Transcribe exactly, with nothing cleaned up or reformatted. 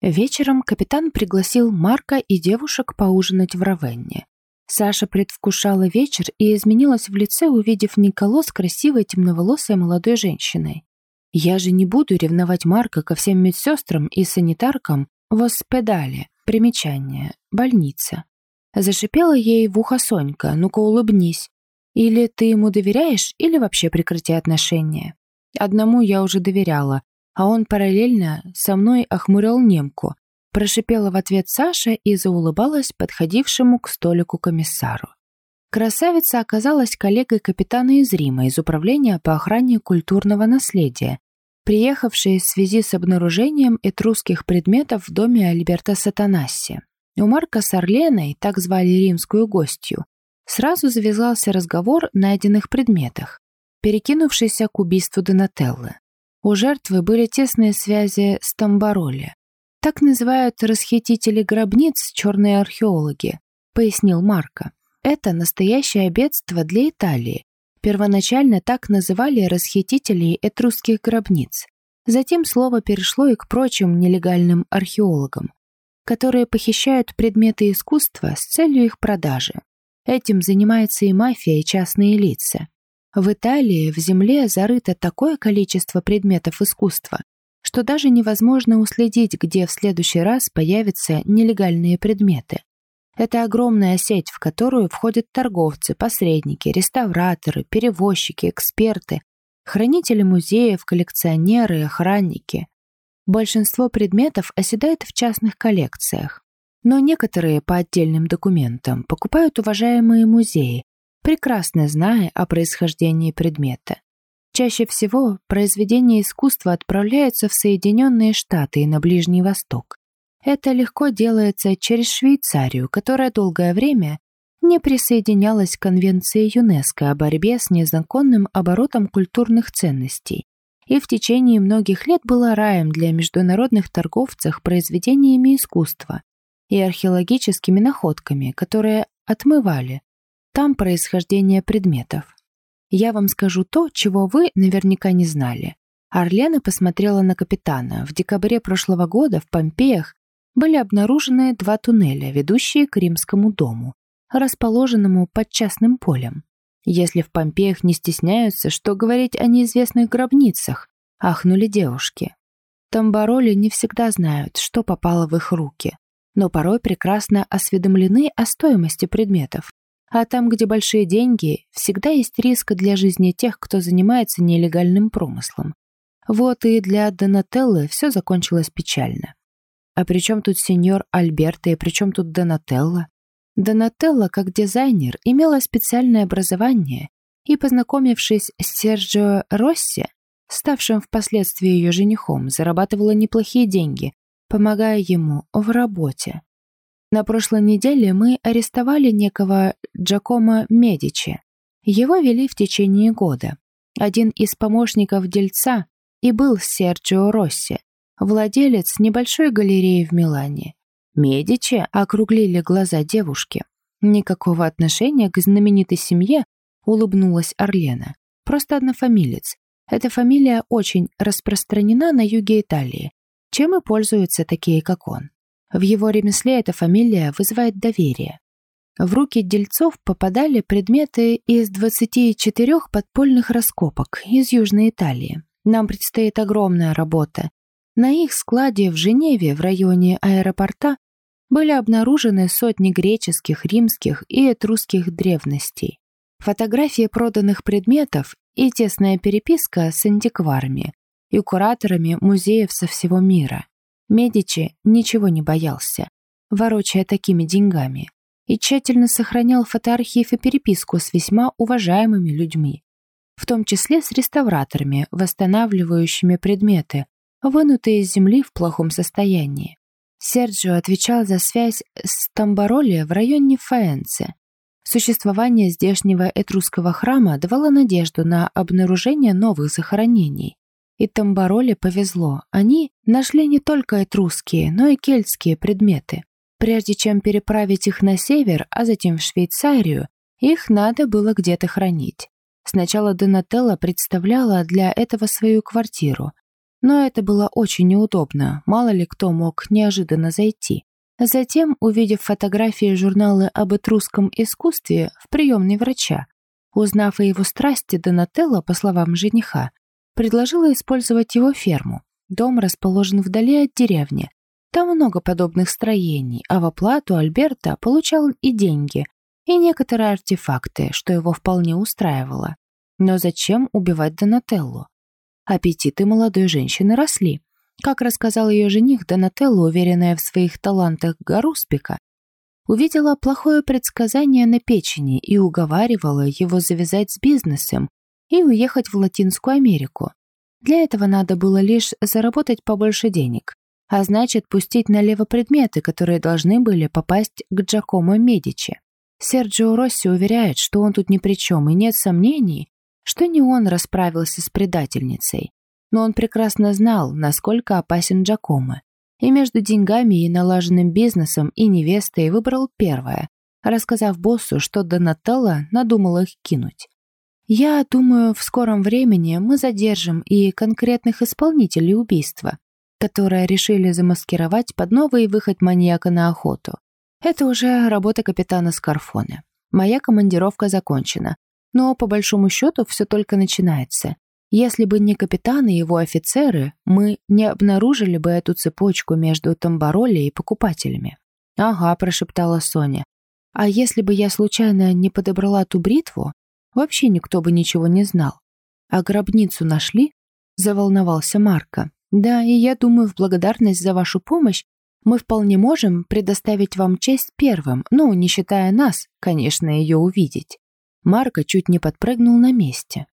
Вечером капитан пригласил Марка и девушек поужинать в Равенне. Саша предвкушала вечер и изменилась в лице, увидев Николо с красивой темноволосой молодой женщиной. «Я же не буду ревновать Марка ко всем медсестрам и санитаркам в оспедале». Примечание. Больница. Зашипела ей в ухо Сонька. «Ну-ка улыбнись. Или ты ему доверяешь, или вообще прекрати отношения». Одному я уже доверяла, а он параллельно со мной охмурил немку. Прошипела в ответ Саша и заулыбалась подходившему к столику комиссару. Красавица оказалась коллегой капитана из Рима из Управления по охране культурного наследия, приехавшей в связи с обнаружением этрусских предметов в доме Альберто Сатанасси. У Марка с Орленой, так звали римскую гостью, сразу завязался разговор о найденных предметах, перекинувшийся к убийству Донателлы. У жертвы были тесные связи с Тамбароле. «Так называют расхитители гробниц черные археологи», — пояснил Марко. «Это настоящее бедство для Италии. Первоначально так называли расхитителей этрусских гробниц. Затем слово перешло и к прочим нелегальным археологам, которые похищают предметы искусства с целью их продажи. Этим занимается и мафия, и частные лица. В Италии в земле зарыто такое количество предметов искусства, что даже невозможно уследить, где в следующий раз появятся нелегальные предметы. Это огромная сеть, в которую входят торговцы, посредники, реставраторы, перевозчики, эксперты, хранители музеев, коллекционеры и охранники. Большинство предметов оседает в частных коллекциях, но некоторые по отдельным документам покупают уважаемые музеи, прекрасно зная о происхождении предмета. Чаще всего произведения искусства отправляются в Соединенные Штаты и на Ближний Восток. Это легко делается через Швейцарию, которая долгое время не присоединялась к Конвенции ЮНЕСКО о борьбе с незаконным оборотом культурных ценностей и в течение многих лет была раем для международных торговцев произведениями искусства и археологическими находками, которые отмывали там происхождение предметов. Я вам скажу то, чего вы наверняка не знали. Орлена посмотрела на капитана. В декабре прошлого года в Помпеях были обнаружены два туннеля, ведущие к Римскому дому, расположенному под частным полем. Если в Помпеях не стесняются, что говорить о неизвестных гробницах, ахнули девушки. Тамбароли не всегда знают, что попало в их руки, но порой прекрасно осведомлены о стоимости предметов. А там, где большие деньги, всегда есть риск для жизни тех, кто занимается нелегальным промыслом. Вот и для Донателлы все закончилось печально. А при чем тут сеньор Альберто и при чем тут Донателла? Донателла, как дизайнер, имела специальное образование и, познакомившись с Серджио Росси, ставшим впоследствии ее женихом, зарабатывала неплохие деньги, помогая ему в работе. На прошлой неделе мы арестовали некого Джакомо Медичи. Его вели в течение года. Один из помощников дельца и был Серджио Росси, владелец небольшой галереи в Милане. Медичи округлили глаза девушки. Никакого отношения к знаменитой семье, улыбнулась Орлена. Просто однофамилец. Эта фамилия очень распространена на юге Италии, чем и пользуются такие, как он. В его ремесле эта фамилия вызывает доверие. В руки дельцов попадали предметы из двадцати четырёх подпольных раскопок из Южной Италии. Нам предстоит огромная работа. На их складе в Женеве, в районе аэропорта, были обнаружены сотни греческих, римских и этрусских древностей. Фотографии проданных предметов и тесная переписка с антикварами и кураторами музеев со всего мира. Медичи ничего не боялся, ворочая такими деньгами, и тщательно сохранял фотоархив и переписку с весьма уважаемыми людьми, в том числе с реставраторами, восстанавливающими предметы, вынутые из земли в плохом состоянии. Серджио отвечал за связь с Тамбароли в районе Фаэнце. Существование здешнего этрусского храма давало надежду на обнаружение новых захоронений. И Тамбароле повезло. Они нашли не только этрусские, но и кельтские предметы. Прежде чем переправить их на север, а затем в Швейцарию, их надо было где-то хранить. Сначала Донателла представляла для этого свою квартиру, Но это было очень неудобно, мало ли кто мог неожиданно зайти. Затем, увидев фотографии журнала об этрусском искусстве в приемной врача, узнав о его страсти, Донателло, по словам жениха, предложила использовать его ферму. Дом расположен вдали от деревни. Там много подобных строений, а в оплату Альберто получал и деньги, и некоторые артефакты, что его вполне устраивало. Но зачем убивать Донателлу? Аппетиты молодой женщины росли. Как рассказал ее жених, Донателло, уверенная в своих талантах Гаруспика, увидела плохое предсказание на печени и уговаривала его завязать с бизнесом и уехать в Латинскую Америку. Для этого надо было лишь заработать побольше денег, а значит пустить налево предметы, которые должны были попасть к Джакомо Медичи. Серджио Росси уверяет, что он тут ни при чем, и нет сомнений, что не он расправился с предательницей. Но он прекрасно знал, насколько опасен Джакомо, и между деньгами и налаженным бизнесом и невестой выбрал первое, рассказав боссу, что Донателло надумал их кинуть. «Я думаю, в скором времени мы задержим и конкретных исполнителей убийства, которые решили замаскировать под новый выход маньяка на охоту. Это уже работа капитана Скарфоне. Моя командировка закончена, но по большому счету все только начинается. Если бы не капитан и его офицеры, мы не обнаружили бы эту цепочку между Тамбароли и покупателями». «Ага», – прошептала Соня. «А если бы я случайно не подобрала ту бритву, вообще никто бы ничего не знал. А гробницу нашли?» – заволновался Марко. «Да, и я думаю, в благодарность за вашу помощь мы вполне можем предоставить вам честь первым, ну, не считая нас, конечно, ее увидеть». Марко чуть не подпрыгнул на месте.